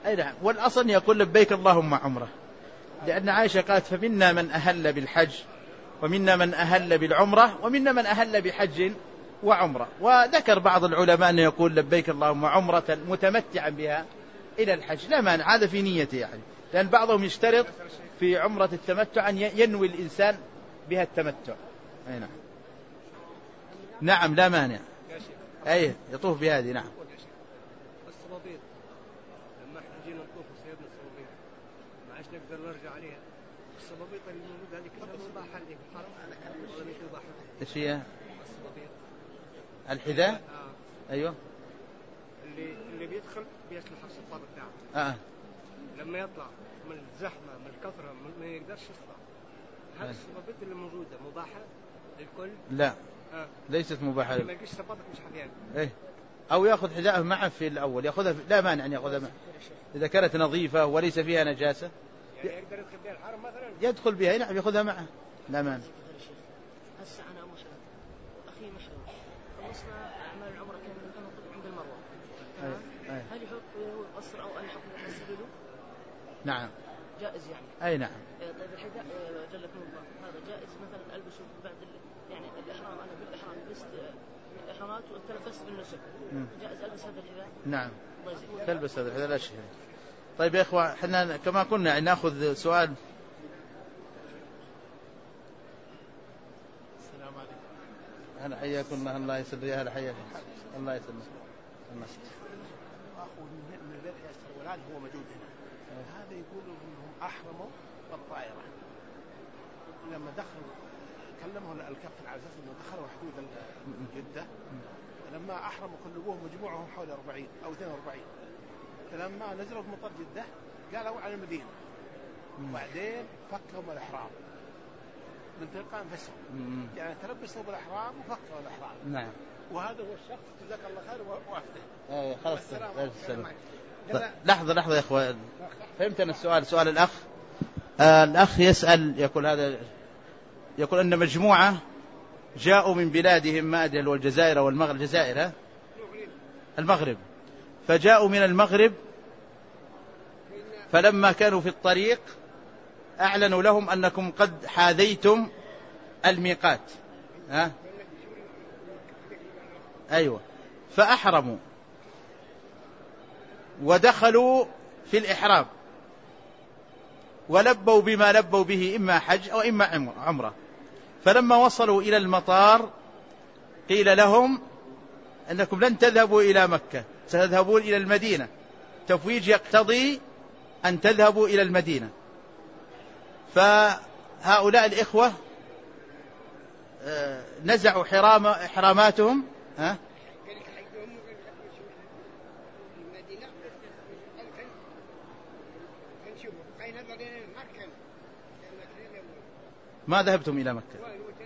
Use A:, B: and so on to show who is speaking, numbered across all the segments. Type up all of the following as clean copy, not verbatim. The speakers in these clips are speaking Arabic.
A: أي نعم. والأصل يقول لبيك اللهم عمرة، لأن عائشة قالت فمنا من أهل بالحج ومنا من أهل بالعمرة ومنا من أهل بحج وعمرة. وذكر بعض العلماء أنه يقول لبيك اللهم عمرة متمتعا بها إلى الحج، لا مانع، هذا في نيته يعني، لأن بعضهم يشترط في عمرة التمتع أن ينوي الإنسان بها التمتع. أي نعم. نعم لا مانع، أي يطوف بهذه. نعم.
B: الصبابيط لما احنا جينا نطوف وصيدنا الصبابيط ما عادش نقدر نرجع عليها. الصبابيط اللي موجودة هذه كلها مباحة اللي في الحرم ولا مش مباحة؟
A: ايش هي؟
B: الصبابيط
A: الحذاء. أيوه.
B: اللي بيدخل بيسلح الصفار بتاعه. لما يطلع من الزحمة من الكثرة ما يقدرش يطلع. هذه الصبابيط اللي موجودة مباحة للكل؟
A: لا ليست مباحة.
B: يعني ما يلقيش صبابك مش حذيان.
A: إيه، أو يأخذ حذاءه معه في الأول، يأخذها لا مانع أن يأخذها معه إذا كانت نظيفة وليس فيها نجاسة.
B: يعني يقدر يدخل بها الحرم مثلا؟
A: يدخل بها. نعم يأخذها معه لا مانع.
C: هسه أنا مشرف أخي مشرف خلصنا أعمال العمرة كان عند المروة، تمام؟ هل يحط قصر أو ألحق بالقصر له؟
A: نعم
C: جائز يعني.
A: أي نعم.
C: طيب الحذاء جلكم الله هذا جائز مثلا ألبسه بعد يعني الإحرام، أنا بالإحرام لبست الإحرامات والتلفست بالنسك، جائز ألبس هذا الحذاء؟
A: نعم تلبس هذا الحذاء لا شيء. طيب يا إخوة احنا كما قلنا يعني نأخذ سؤال.
D: السلام عليكم.
A: هلا حياكم الله يسلمك. هلا حياكم الله يسلمك.
D: أخو من بيت ياسر ولاد هو موجود هنا. هذا يقولوا إنهم أحرموا بالطائرة لما دخلوا كلمهم الكف على أساس إنه دخلوا حدود جدة. لما أحرموا كلبوهم مجموعهم حوالي 40 أو 42. فلما نزلوا في مطار جدة قالوا على المدينة وبعدين فكهم الإحرام من تلقاء أنفسهم، يعني تلبسوا بالإحرام وفكوا الإحرام.
A: نعم.
D: وهذا هو الشخص جزاك الله خير وافده.
A: خلاص. لحظة يا إخوان، فهمت أنا السؤال. سؤال الأخ الأخ يسأل يقول هذا، يقول أن مجموعة جاءوا من بلادهم ما أدري والجزائر والمغرب، الجزائر المغرب، فجاءوا من المغرب فلما كانوا في الطريق أعلنوا لهم أنكم قد حاذيتم الميقات. أيوة. فأحرموا ودخلوا في الإحرام ولبوا بما لبوا به إما حج أو إما عمرة. فلما وصلوا إلى المطار قيل لهم أنكم لن تذهبوا إلى مكة، ستذهبون إلى المدينة، تفويج يقتضي أن تذهبوا إلى المدينة. فهؤلاء الإخوة نزعوا إحراماتهم. ما ذهبتم إلى مكة.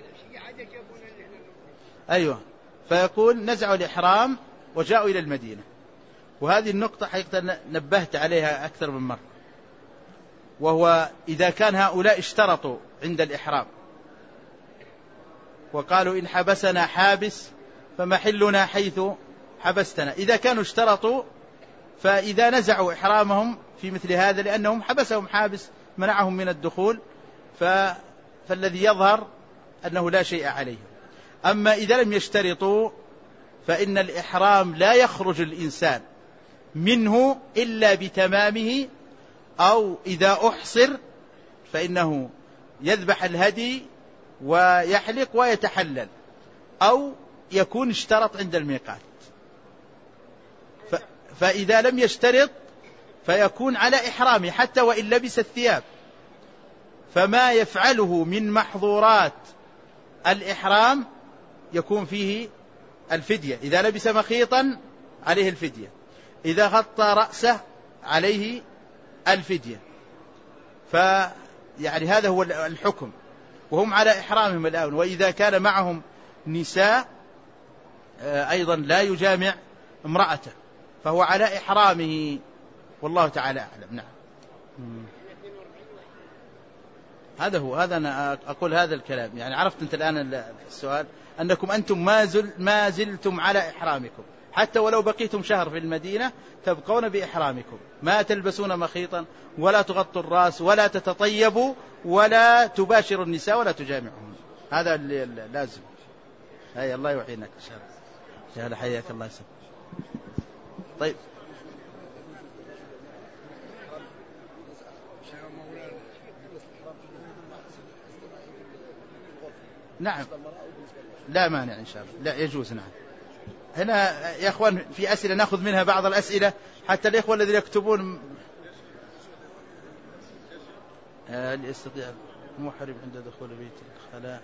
A: أيوة. فيقول نزعوا الإحرام وجاءوا إلى المدينة. وهذه النقطة حقيقة نبهت عليها أكثر من مرة، وهو إذا كان هؤلاء اشترطوا عند الإحرام وقالوا إن حبسنا حابس فمحلنا حيث حبستنا، إذا كانوا اشترطوا فإذا نزعوا إحرامهم في مثل هذا لأنهم حبسهم حابس منعهم من الدخول، فالذي يظهر أنه لا شيء عليه. أما إذا لم يشترطوا فإن الإحرام لا يخرج الإنسان منه إلا بتمامه، أو إذا أحصر فإنه يذبح الهدي ويحلق ويتحلل، أو يكون اشترط عند الميقات. فإذا لم يشترط فيكون على إحرامه حتى وإن لبس الثياب، فما يفعله من محظورات الإحرام يكون فيه الفدية. إذا لبس مخيطا عليه الفدية، إذا غطى رأسه عليه الفدية. فيعني هذا هو الحكم، وهم على إحرامهم الآن. وإذا كان معهم نساء أيضا لا يجامع امرأته فهو على إحرامه، والله تعالى أعلم. نعم. هذا هو، هذا أنا أقول هذا الكلام. يعني عرفت أنت الآن السؤال أنكم أنتم ما زلتم على إحرامكم حتى ولو بقيتم شهر في المدينة تبقون بإحرامكم، ما تلبسون مخيطا ولا تغطوا الرأس ولا تتطيبوا ولا تباشروا النساء ولا تجامعهم. هذا اللي لازم. هاي الله يعينك إن شاء الله. يا حياك الله يسلمك. طيب نعم لا مانع إن شاء الله، لا يجوز. نعم هنا يا أخوان في أسئلة نأخذ منها بعض الأسئلة حتى الإخوة الذين يكتبون. هل يستطيع المحرم عند دخول بيت الخلاء؟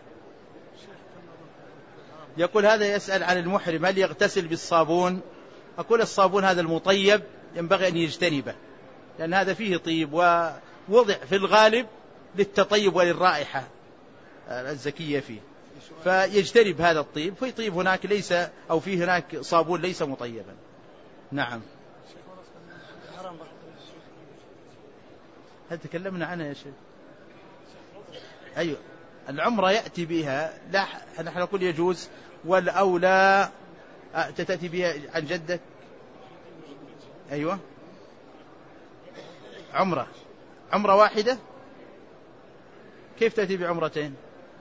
A: يقول هذا يسأل عن المحرم هل يغتسل بالصابون. أقول الصابون هذا المطيب ينبغي أن يجتنبه، لأن هذا فيه طيب ووضع في الغالب للتطيب وللرائحة الزكية فيه، فيجتنب هذا الطيب. في طيب هناك ليس، أو في هناك صابون ليس مطيبا. نعم هل تكلمنا عنها يا شيخ؟ أيوة العمرة يأتي بها، لا نحن نقول يجوز، والأولى تأتي بها عن جدك. أيوة عمرة واحدة، كيف تأتي بعمرتين؟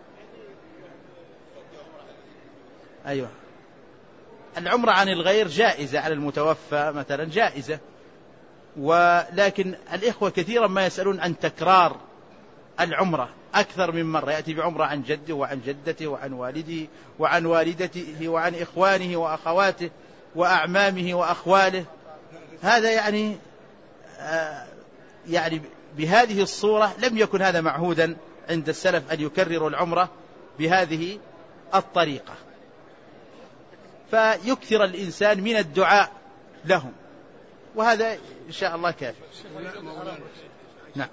A: أيوة العمرة عن الغير جائزة، على المتوفى مثلا جائزة، ولكن الإخوة كثيرا ما يسألون عن تكرار العمرة أكثر من مرة، يأتي بعمرة عن جده وعن جدته وعن والده وعن والدته وعن إخوانه وأخواته وأعمامه وأخواله. هذا يعني بهذه الصورة لم يكن هذا معهودا عند السلف أن يكرروا العمرة بهذه الطريقة، فيكثر الإنسان من الدعاء لهم، وهذا إن شاء الله كافي. نعم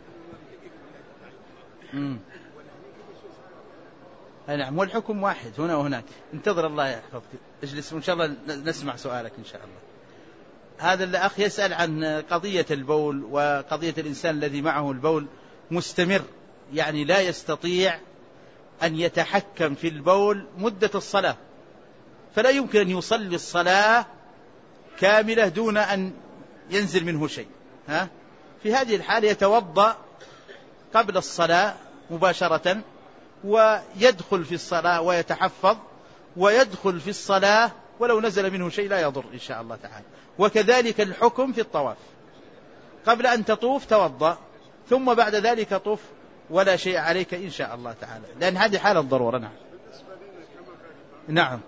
A: نعم والحكم واحد هنا وهناك. انتظر الله يحفظك، اجلس وإن شاء الله نسمع سؤالك إن شاء الله. هذا الأخ يسأل عن قضية البول، وقضية الإنسان الذي معه البول مستمر، يعني لا يستطيع أن يتحكم في البول مدة الصلاة، فلا يمكن أن يصلي الصلاة كاملة دون أن ينزل منه شيء. في هذه الحالة يتوضأ قبل الصلاة مباشرة ويدخل في الصلاة ويتحفظ ويدخل في الصلاة، ولو نزل منه شيء لا يضر إن شاء الله تعالى. وكذلك الحكم في الطواف، قبل أن تطوف توضأ، ثم بعد ذلك طوف ولا شيء عليك إن شاء الله تعالى، لأن هذه حالة ضرورة. نعم نعم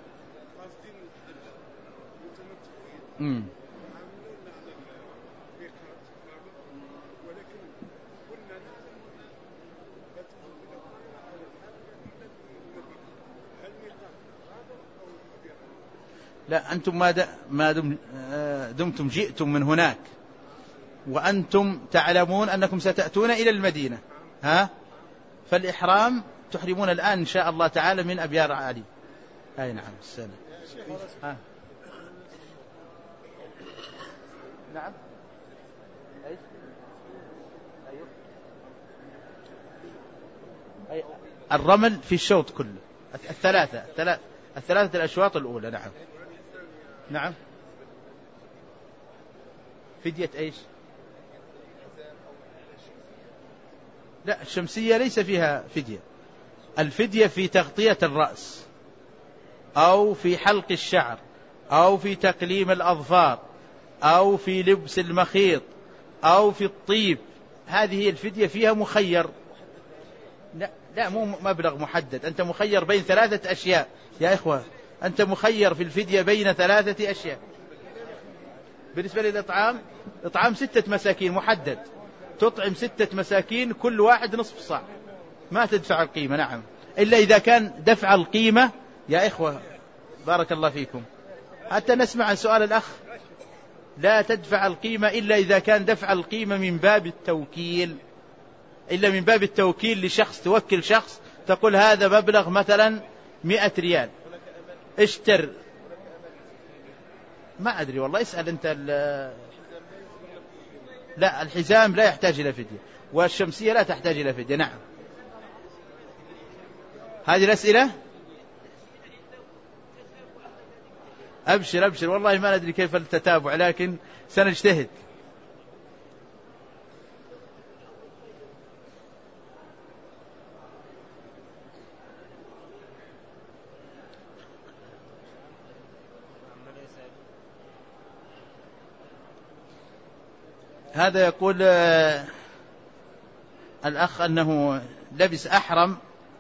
A: لا أنتم ما دمتم جئتم من هناك وأنتم تعلمون أنكم ستأتون إلى المدينة، فالإحرام تحرمون الآن إن شاء الله تعالى من أبيار علي. أي نعم السلام. نعم الرمل في الشوط كله، الثلاثة الأشواط الأولى. نعم نعم فدية إيش؟ لا الشمسية ليس فيها فدية، الفدية في تغطية الرأس أو في حلق الشعر أو في تقليم الأظفار أو في لبس المخيط أو في الطيب، هذه الفدية فيها مخير. لا مو مبلغ محدد، أنت مخير بين 3 أشياء يا إخوة، أنت مخير في الفدية بين 3 أشياء. بالنسبة للإطعام، إطعام 6 مساكين محدد، تطعم 6 مساكين كل واحد نصف صاع، ما تدفع القيمة. نعم إلا إذا كان دفع القيمة يا إخوة بارك الله فيكم، حتى نسمع عن سؤال الأخ، لا تدفع القيمة إلا إذا كان دفع القيمة من باب التوكيل، إلا من باب التوكيل لشخص، توكل شخص تقول هذا مبلغ مثلا 100 ريال اشتر، ما أدري والله اسأل أنت. لا الحزام لا يحتاج إلى فدية، والشمسية لا تحتاج إلى فدية. نعم هذه الأسئلة أبشر أبشر، والله ما ندري كيف التتابع لكن سنجتهد. هذا يقول الأخ أنه لبس أحرم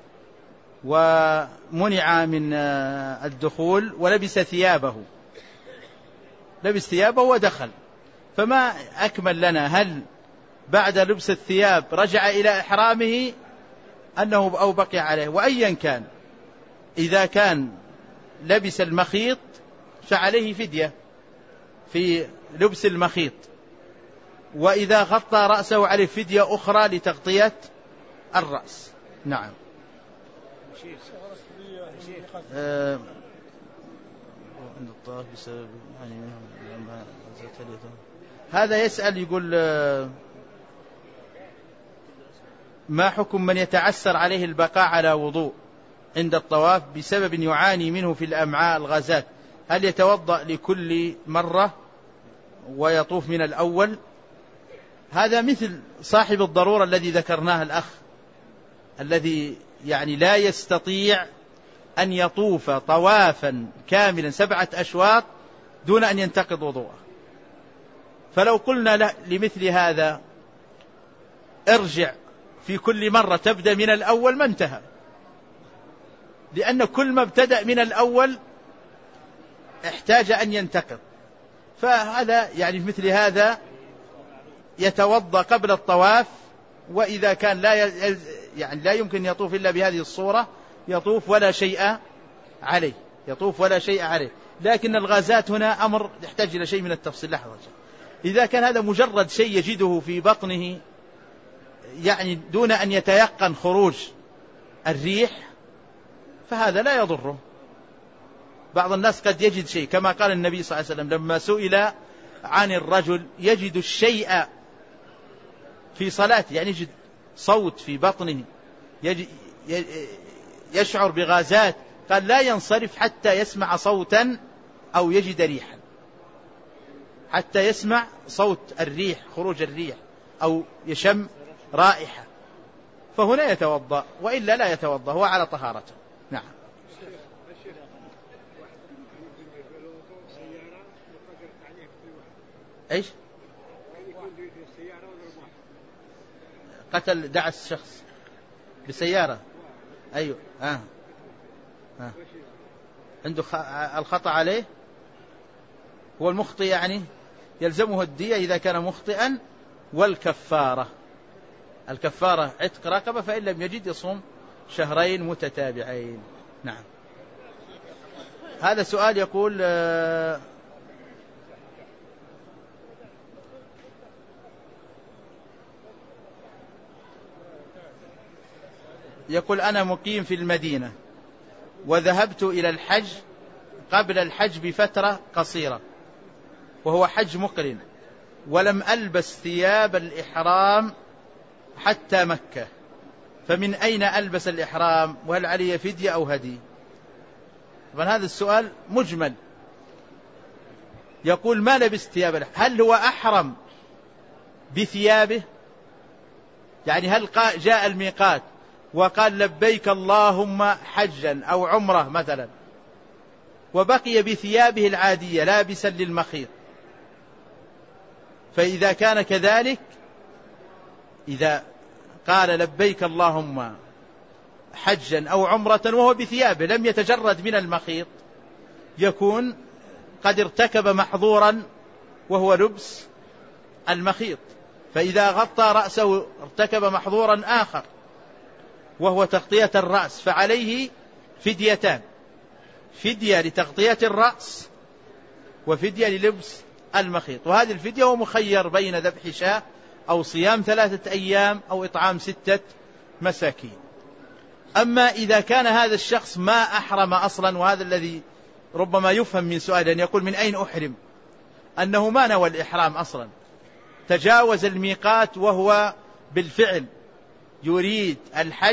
A: ومنع من الدخول ولبس ثيابه، لبس ثيابه ودخل، فما أكمل لنا هل بعد لبس الثياب رجع إلى إحرامه أنه أو بقي عليه؟ وأيا كان إذا كان لبس المخيط فعليه فدية في لبس المخيط، وإذا غطى رأسه عليه فدية أخرى لتغطية الرأس. نعم. هذا يسأل يقول ما حكم من يتعسر عليه البقاء على وضوء عند الطواف بسبب يعاني منه في الأمعاء الغازات، هل يتوضأ لكل مرة ويطوف من الأول؟ هذا مثل صاحب الضرورة الذي ذكرناه الأخ الذي يعني لا يستطيع أن يطوف طوافا كاملا 7 أشواط دون أن ينتقض وضوءه. فلو قلنا له لمثل هذا ارجع في كل مرة تبدأ من الأول ما انتهى، لأن كل ما ابتدأ من الأول احتاج أن ينتقض. فهذا يعني مثل هذا يتوضأ قبل الطواف، وإذا كان لا يمكن يطوف إلا بهذه الصورة يطوف ولا شيء عليه، يطوف ولا شيء عليه. لكن الغازات هنا أمر يحتاج إلى شيء من التفصيل. لحظة، إذا كان هذا مجرد شيء يجده في بطنه يعني دون أن يتيقن خروج الريح فهذا لا يضره. بعض الناس قد يجد شيء كما قال النبي صلى الله عليه وسلم لما سئل عن الرجل يجد الشيء في صلاته، يعني يجد صوت في بطنه، يشعر بغازات، قال لا ينصرف حتى يسمع صوتا أو يجد ريحا، حتى يسمع صوت الريح، خروج الريح، أو يشم رائحة، فهنا يتوضأ، وإلا لا يتوضأ، هو على طهارته. نعم. ايش؟ قتل دعس شخص بسيارة. ايوه. عنده الخطأ عليه، هو المخطئ يعني يلزمه الدية إذا كان مخطئا، والكفارة، الكفارة عتق رقبة، فإن لم يجد يصوم 2 متتابعين. نعم. هذا سؤال يقول أنا مقيم في المدينة وذهبت إلى الحج قبل الحج بفترة قصيرة وهو حج مقرن، ولم ألبس ثياب الإحرام حتى مكة، فمن أين ألبس الإحرام؟ وهل علي فدية أو هدي؟ طبعا هذا السؤال مجمل. يقول ما لبس ثياب الإحرام، هل هو أحرم بثيابه؟ يعني هل جاء الميقات وقال لبيك اللهم حجا أو عمره مثلا وبقي بثيابه العادية لابسا للمخيط؟ فإذا كان كذلك، إذا قال لبيك اللهم حجا أو عمرة وهو بثيابه لم يتجرد من المخيط، يكون قد ارتكب محظورا وهو لبس المخيط. فإذا غطى رأسه ارتكب محظورا آخر وهو تغطية الرأس، فعليه فديتان: فدية لتغطية الرأس وفدية للبس المخيط. وهذه الفدية هو مخير بين ذبح شاة أو صيام 3 أيام أو إطعام 6 مساكين. أما إذا كان هذا الشخص ما أحرم أصلا، وهذا الذي ربما يفهم من سؤال أن يقول من أين أحرم، أنه ما نوى الإحرام أصلا، تجاوز الميقات وهو بالفعل يريد الحج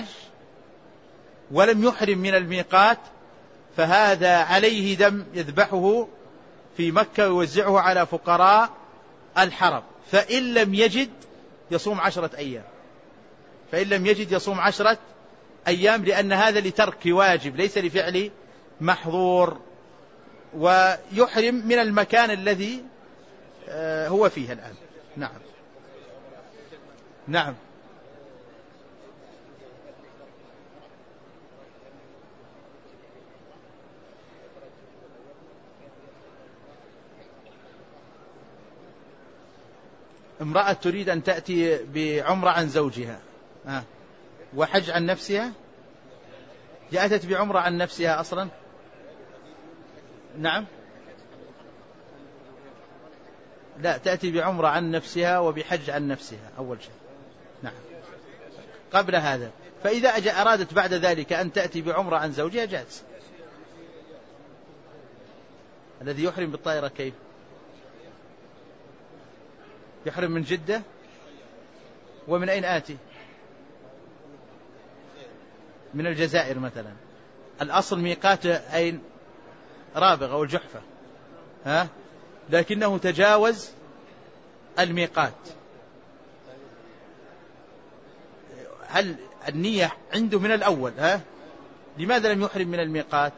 A: ولم يحرم من الميقات، فهذا عليه دم يذبحه في مكة ويوزعه على فقراء الحرم، فإن لم يجد يصوم 10 أيام، فإن لم يجد يصوم 10 أيام، لأن هذا لترك واجب ليس لفعل محظور، ويحرم من المكان الذي هو فيه الآن. نعم. نعم. امرأة تريد أن تأتي بعمرة عن زوجها وحج عن نفسها، جاءت بعمرة عن نفسها أصلا. نعم. لا، تأتي بعمرة عن نفسها وبحج عن نفسها أول شيء. نعم، قبل هذا. فإذا أرادت بعد ذلك أن تأتي بعمرة عن زوجها جاءت. الذي يحرم بالطائرة كيف؟ يحرم من جدة. ومن أين آتي؟ من الجزائر مثلا. الأصل ميقات أين؟ رابغ أو الجحفة، لكنه تجاوز الميقات. هل النية عنده من الأول؟ لماذا لم يحرم من الميقات؟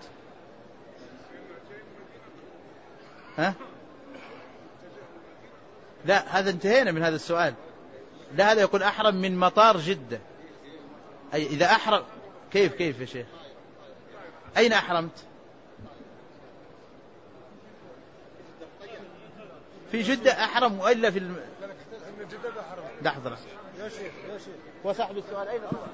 A: لا، هذا انتهينا من هذا السؤال. لا، هذا يقول أحرم من مطار جدة. أي إذا أحرم كيف يا شيخ؟ أين أحرمت؟ في جدة أحرم وإلا في لحظة
D: يا شيخ
A: وصاحب السؤال أين أحرم؟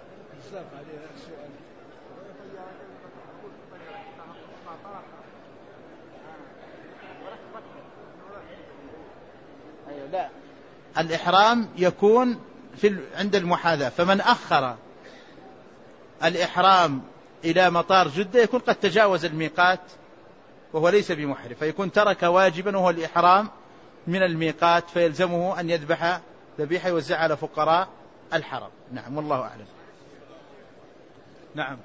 A: لا، الإحرام يكون عند المحاذاة، فمن أخر الإحرام إلى مطار جدة يكون قد تجاوز الميقات وهو ليس بمحرم، فيكون ترك واجبا وهو الإحرام من الميقات، فيلزمه أن يذبح ذبيحة يوزعها على فقراء الحرم. نعم، والله أعلم. نعم.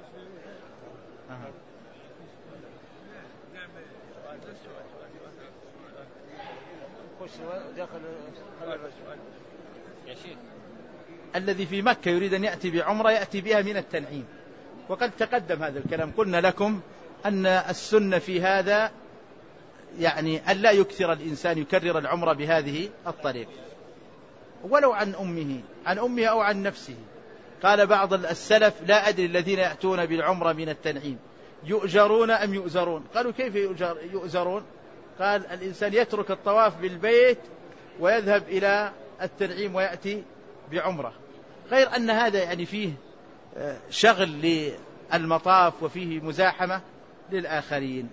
A: الذي في مكة يريد أن يأتي بعمرة يأتي بها من التنعيم، وقد تقدم هذا الكلام. قلنا لكم أن السنة في هذا يعني أن لا يكثر الإنسان يكرر العمرة بهذه الطريقة، ولو عن أمه أو عن نفسه. قال بعض السلف: لا أدري الذين يأتون بالعمرة من التنعيم يؤجرون أم يؤزرون؟ قالوا: كيف يؤزرون؟ قال: الإنسان يترك الطواف بالبيت ويذهب إلى التنعيم ويأتي بعمرة، غير أن هذا يعني فيه شغل للمطاف وفيه مزاحمة للآخرين.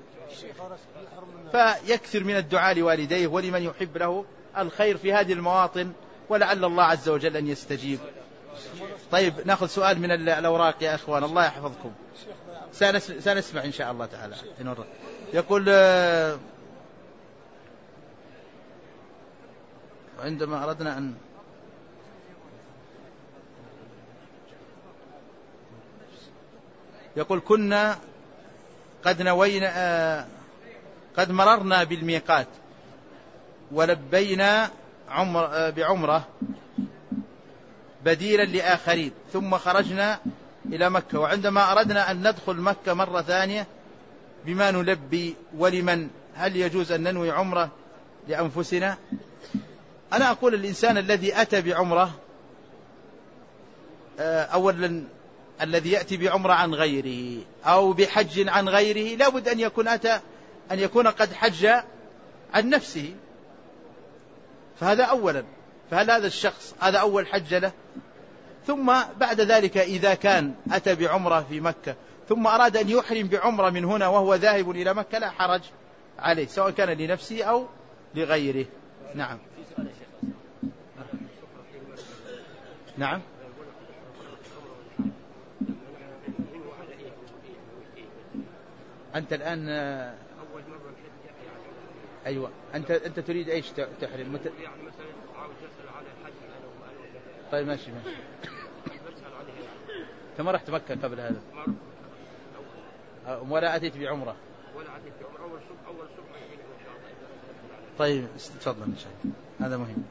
A: فيكثر من الدعاء لوالديه ولمن يحب له الخير في هذه المواطن، ولعل الله عز وجل أن يستجيب. طيب، نأخذ سؤال من الأوراق يا أخوان، الله يحفظكم. سنسمع إن شاء الله تعالى. يقول: عندما أردنا أن يقول كنا قد نوينا قد مررنا بالميقات ولبينا بعمرة بديلا لآخرين، ثم خرجنا إلى مكة، وعندما أردنا أن ندخل مكة مرة ثانية بما نلبي ولمن؟ هل يجوز أن ننوي عمرة لأنفسنا؟ أنا أقول الإنسان الذي أتى بعمرة، أولا الذي يأتي بعمرة عن غيره أو بحج عن غيره لابد أن يكون قد حج عن نفسه، فهذا أولا. فهل هذا الشخص هذا أول حج له؟ ثم بعد ذلك إذا كان أتى بعمرة في مكة ثم أراد أن يحرم بعمرة من هنا وهو ذاهب إلى مكة لا حرج عليه، سواء كان لنفسه أو لغيره. نعم. نعم. أنت الآن أيوة، أنت تريد إيش تحرم؟ طيب، ماشي. أنت ما رحت مكة قبل هذا ولا أتيت بعمرة؟
B: أول صبح إن شاء الله.
A: طيب تفضل إن شاء الله، هذا مهم.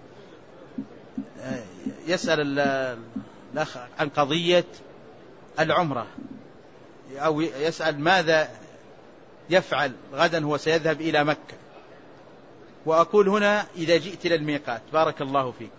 A: يسأل الأخ عن قضية العمرة، أو يسأل ماذا يفعل غدا، هو سيذهب إلى مكة. وأقول هنا إذا جئت إلى الميقات بارك الله فيك،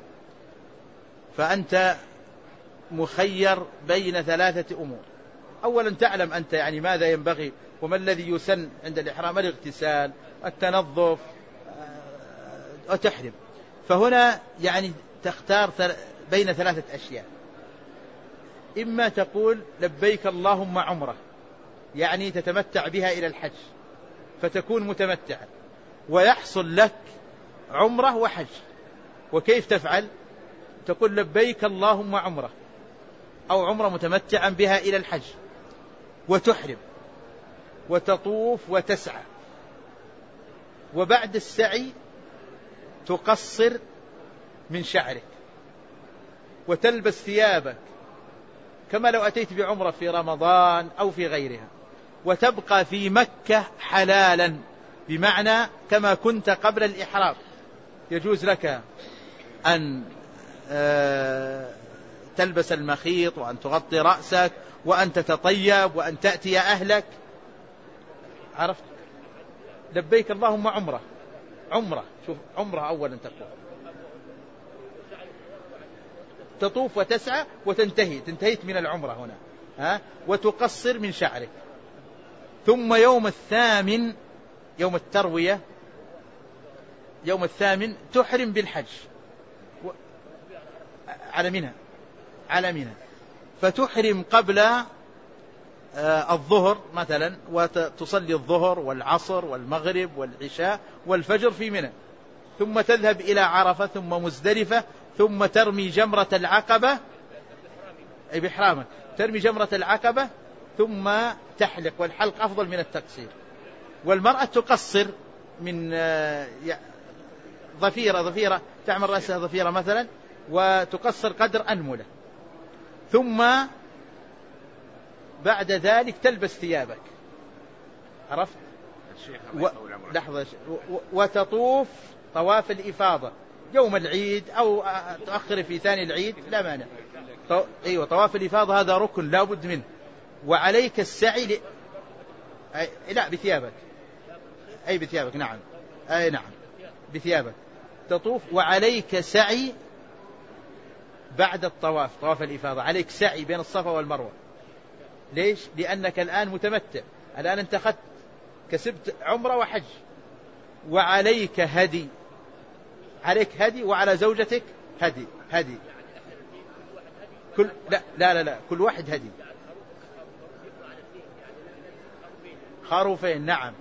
A: فأنت مخير بين 3 أمور. أولا تعلم أنت يعني ماذا ينبغي وما الذي يسن عند الإحرام، الاغتسال، التنظف، وتحرم. فهنا يعني تختار بين 3 أشياء. إما تقول لبيك اللهم عمرة، يعني تتمتع بها إلى الحج فتكون متمتعا، ويحصل لك عمرة وحج. وكيف تفعل؟ تقول لبيك اللهم عمرة أو عمرة متمتعا بها إلى الحج، وتحرم وتطوف وتسعى، وبعد السعي تقصر من شعرك وتلبس ثيابك كما لو أتيت بعمرة في رمضان أو في غيرها، وتبقى في مكة حلالا، بمعنى كما كنت قبل الإحرام. يجوز لك أن تلبس المخيط، وأن تغطي رأسك، وأن تتطيب، وأن تأتي أهلك. عرفت؟ لبيك اللهم عمرة. عمرة، شوف، عمرة أولا تقول، تطوف وتسعى تنتهيت من العمرة هنا، وتقصر من شعرك. ثم يوم الثامن، يوم التروية، يوم الثامن تحرم بالحج على منى، فتحرم قبل الظهر مثلا، وتصلي الظهر والعصر والمغرب والعشاء والفجر في منى، ثم تذهب إلى عرفة ثم مزدلفة، ثم ترمي جمرة العقبة، أي بإحرامك ترمي جمرة العقبة، ثم تحلق، والحلق أفضل من التقصير. والمرأة تقصر من ضفيرة تعمل رأسها ضفيرة مثلا، وتقصر قدر أنملة، ثم بعد ذلك تلبس ثيابك. عرفت؟ لحظة، وتطوف طواف الإفاضة يوم العيد، أو تؤخر في ثاني العيد لا مانع. أيوة، طواف الإفاضة هذا ركن لا بد منه. وعليك السعي لا بثيابك، أي بثيابك، نعم، أي نعم بثيابك تطوف. وعليك سعي بعد الطواف، طواف الإفاضة عليك سعي بين الصفا والمروة. ليش؟ لأنك الآن متمتع، الآن انت كسبت عمرة وحج. وعليك هدي، عليك هدي، وعلى زوجتك هدي. لا كل واحد هدي. خروفين، نعم،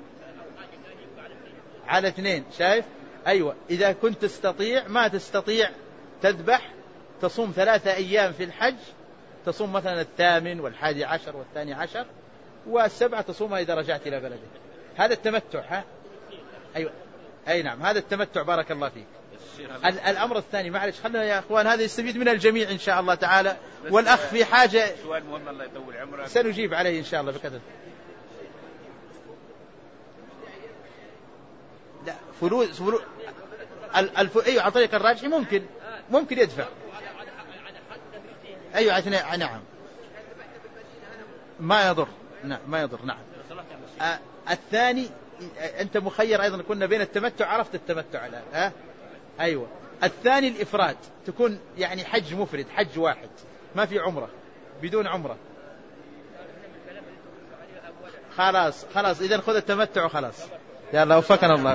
A: على 2. شايف؟ أيوة. إذا كنت تستطيع، ما تستطيع تذبح، تصوم 3 أيام في الحج، تصوم مثلا 8 و11 و12 و7 تصومها إذا رجعت إلى بلدك. هذا التمتع. أيوة، أي نعم، هذا التمتع. بارك الله فيك. الأمر الثاني، معلش خلنا يا أخوان، هذا يستفيد من الجميع إن شاء الله تعالى، والأخ في حاجة،
E: سؤال مهم الله يطول عمرك،
A: سنجيب عليه إن شاء الله بكثرة. لا، فلوس أيوة، على طريق الراجح ممكن يدفع. أيوة، نعم، ما يضر. نعم. الثاني أنت مخير أيضا، كنا بين التمتع، عرفت التمتع الآن، أيوة. الثاني الإفراد، تكون يعني حج مفرد، حج واحد، ما في عمرة، بدون عمرة. خلاص إذن خذ التمتع وخلاص. يا الله وفقنا الله.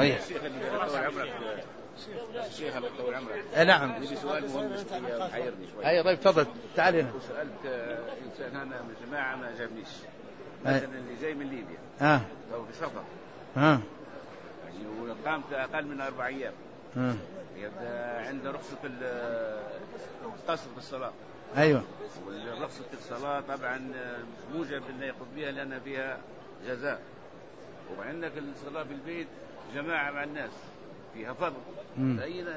E: الشيخ الله يطول عمرك.
A: نعم.
E: لي سؤال مهم حيرني شوي.
A: أي طيب تفضل، تعال هنا.
E: سألت إنسان أنا من الجماعة ما جابنيش، مثلا اللي جاي من ليبيا أو في سفر، يعني وقامت أقل من 4 أيام، عنده رخصة القصر بالصلاة.
A: أيوة.
E: ورخصة الصلاة طبعا موجب أنه يأخذ بها لأن فيها جزاء، وعندك الصلاة في البيت جماعة مع الناس فيها فضل. فأين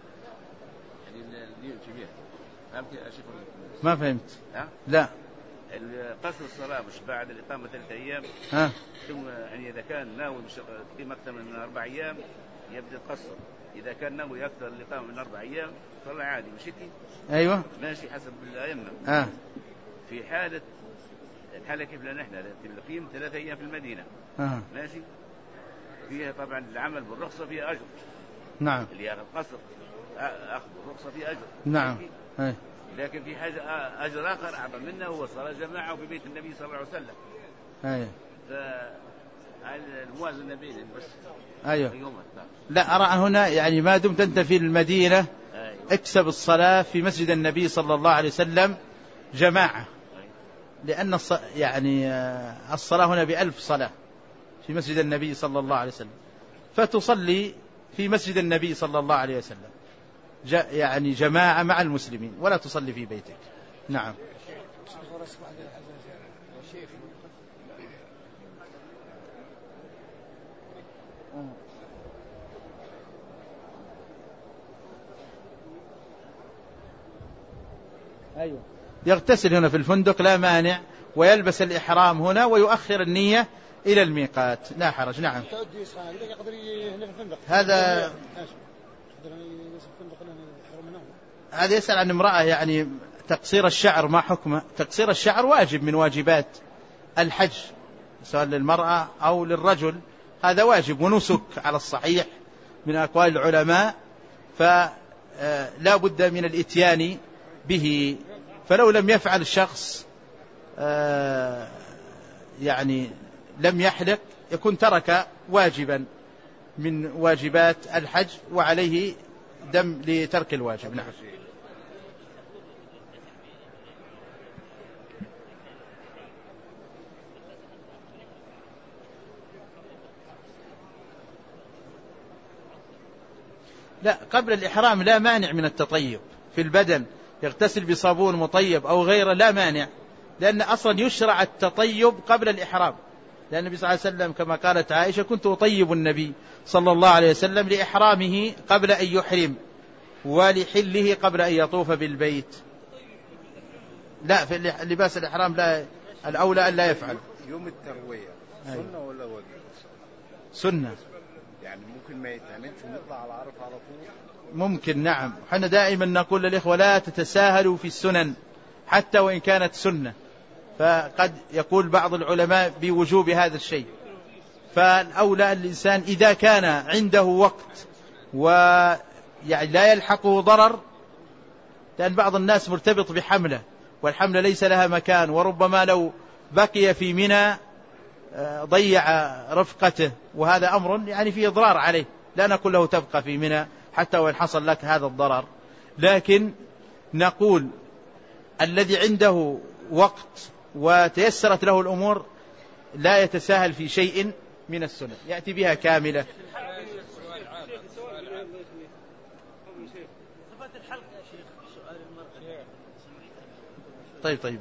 E: يعني اللي يمشي بها؟ فهمت يا شيخ؟
A: ما فهمت. لا،
E: قصر الصلاة مش بعد الإقامة 3 أيام. ثم يعني إذا كان ناوي تقيم أكثر من 4 أيام يبدأ القصر. إذا كان ناوي أكثر الإقامة من 4 أيام صلاة عادي مشيتي.
A: أيوة
E: ماشي حسب الأئمة. في الحالة كيف لنا إحنا نقيم 3 أيام في المدينة. ماشي. فيها طبعا العمل بالرخصة فيها أجر.
A: نعم.
E: اللي ياخذ قصر أخذ الرخصة فيها أجر.
A: نعم.
E: لكن في حاجة أجر آخر أعظم منه هو صلاة جماعة في بيت النبي صلى الله عليه وسلم. الموازنة بينهم بس.
A: أيوة. لا أرى هنا يعني ما دمت أنت في المدينة اكسب الصلاة في مسجد النبي صلى الله عليه وسلم جماعة. لأن يعني الصلاة هنا ب1000 صلاة في مسجد النبي صلى الله عليه وسلم، فتصلي في مسجد النبي صلى الله عليه وسلم يعني جماعة مع المسلمين ولا تصلي في بيتك. نعم. أيوة. يغتسل هنا في الفندق لا مانع، ويلبس الإحرام هنا ويؤخر النية إلى الميقات لا حرج. نعم. هذا يسأل عن امرأة يعني تقصير الشعر ما حكمه؟ تقصير الشعر واجب من واجبات الحج سواء للمرأة أو للرجل، هذا واجب ونسك على الصحيح من أقوال العلماء، فلا بد من الإتيان به. فلو لم يفعل الشخص يعني لم يحلق يكون ترك واجبا من واجبات الحج وعليه دم لترك الواجب. نعم. لا قبل الإحرام لا مانع من التطيب في البدن، يغتسل بصابون مطيب أو غيره لا مانع، لأن أصلا يشرع التطيب قبل الإحرام، لأن النبي صلى الله عليه وسلم كما قالت عائشة كنت أطيب النبي صلى الله عليه وسلم لإحرامه قبل أن يحرم ولحله قبل أن يطوف بالبيت. لا في لباس الإحرام لا، الأولى أن لا يفعل.
F: يوم التروية سنة ولا واجب؟
A: سنة.
F: يعني ممكن ما يتعملش ونطلع على عرفة على طول؟
A: ممكن. نعم. حنا دائما نقول للإخوة لا تتساهلوا في السنن حتى وإن كانت سنة، فقد يقول بعض العلماء بوجوب هذا الشيء. فالأولى الإنسان إذا كان عنده وقت ويعني لا يلحقه ضرر، لأن بعض الناس مرتبط بحملة والحملة ليس لها مكان، وربما لو بقي في منى ضيع رفقته، وهذا أمر يعني فيه إضرار عليه. لا نقول له تبقى في منى حتى وإن حصل لك هذا الضرر، لكن نقول الذي عنده وقت وتيسرت له الأمور لا يتساهل في شيء من السنة، يأتي بها كاملة. طيب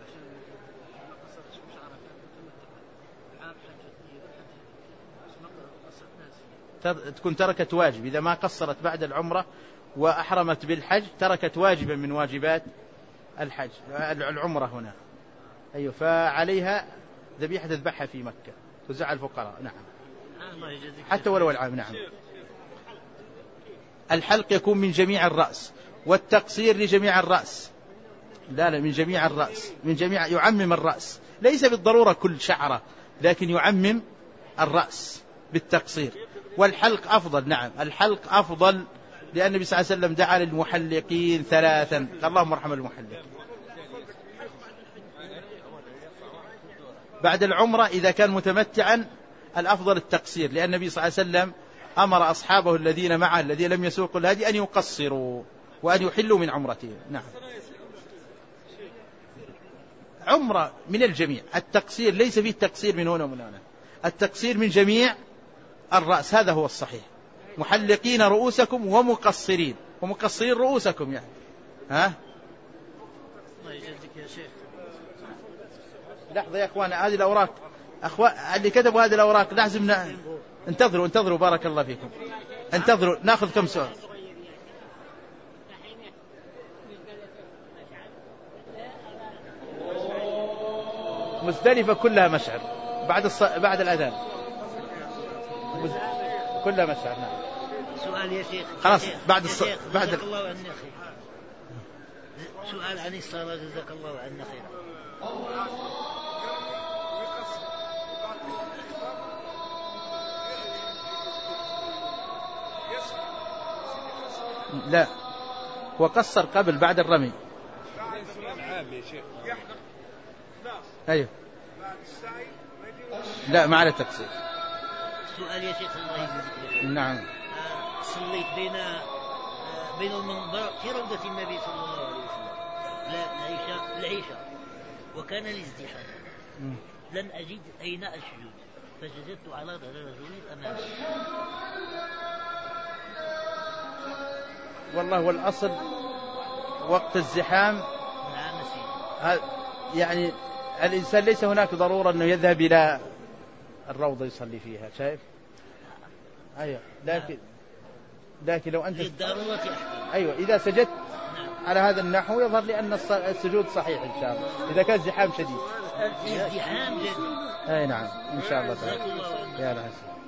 A: تكون تركت واجب إذا ما قصرت بعد العمرة وأحرمت بالحج، تركت واجبا من واجبات الحج العمرة هنا. أيوة. فعليها ذبيحة تذبحها في مكة توزع الفقراء. نعم. حتى ولو العام. نعم. الحلق يكون من جميع الرأس، والتقصير لجميع الرأس. لا من جميع الرأس، من جميع، يعمم الرأس، ليس بالضرورة كل شعرة، لكن يعمم الرأس بالتقصير. والحلق أفضل. نعم الحلق أفضل، لأن النبي صلى الله عليه وسلم دعا للمحلقين 3 قال اللهم ارحم المحلقين. بعد العمرة إذا كان متمتعا الأفضل التقصير، لأن النبي صلى الله عليه وسلم أمر أصحابه الذين معه الذين لم يسوقوا الهدي أن يقصروا وأن يحلوا من عمرتهم. نعم. عمرة من الجميع، التقصير ليس فيه التقصير من هنا ومن هنا، التقصير من جميع الرأس، هذا هو الصحيح. محلقين رؤوسكم ومقصرين، ومقصرين رؤوسكم يعني. ها
C: الله يجزيك يا شيخ.
A: لحظة يا أخوان، هذه الأوراق اللي كتبوا هذه الأوراق لازم انتظروا بارك الله فيكم، انتظروا ناخذ كم سؤال. مزدلفة كلها مشعر بعد الأذان كلها مشعر. نعم.
G: سؤال يا شيخ.
A: خلاص بعد
G: جزاك الله عنا خير. سؤال عن الصلاة جزاك الله عنا خير.
A: لا وقصر قبل بعد الرمي. أيوه لا ما على تقصير.
G: سؤال يا شيخ الله يجزيك.
A: نعم.
G: صليت بين المنبر في روضة النبي صلى الله عليه وسلم العشاء وكان الازدحام لم أجد أين السجود فسجدت على ظهر رجل أمامي.
A: والله والأصل وقت الزحام يعني الإنسان ليس هناك ضرورة أنه يذهب إلى الروضة يصلي فيها. شايف؟ أيوة لكن لو أنت أيوة إذا سجدت على هذا النحو يظهر لي أن السجود صحيح إن شاء الله إذا كان زحام شديد.
G: ازدحام جديد.
A: أي نعم إن شاء الله تعالى. يا لحسن.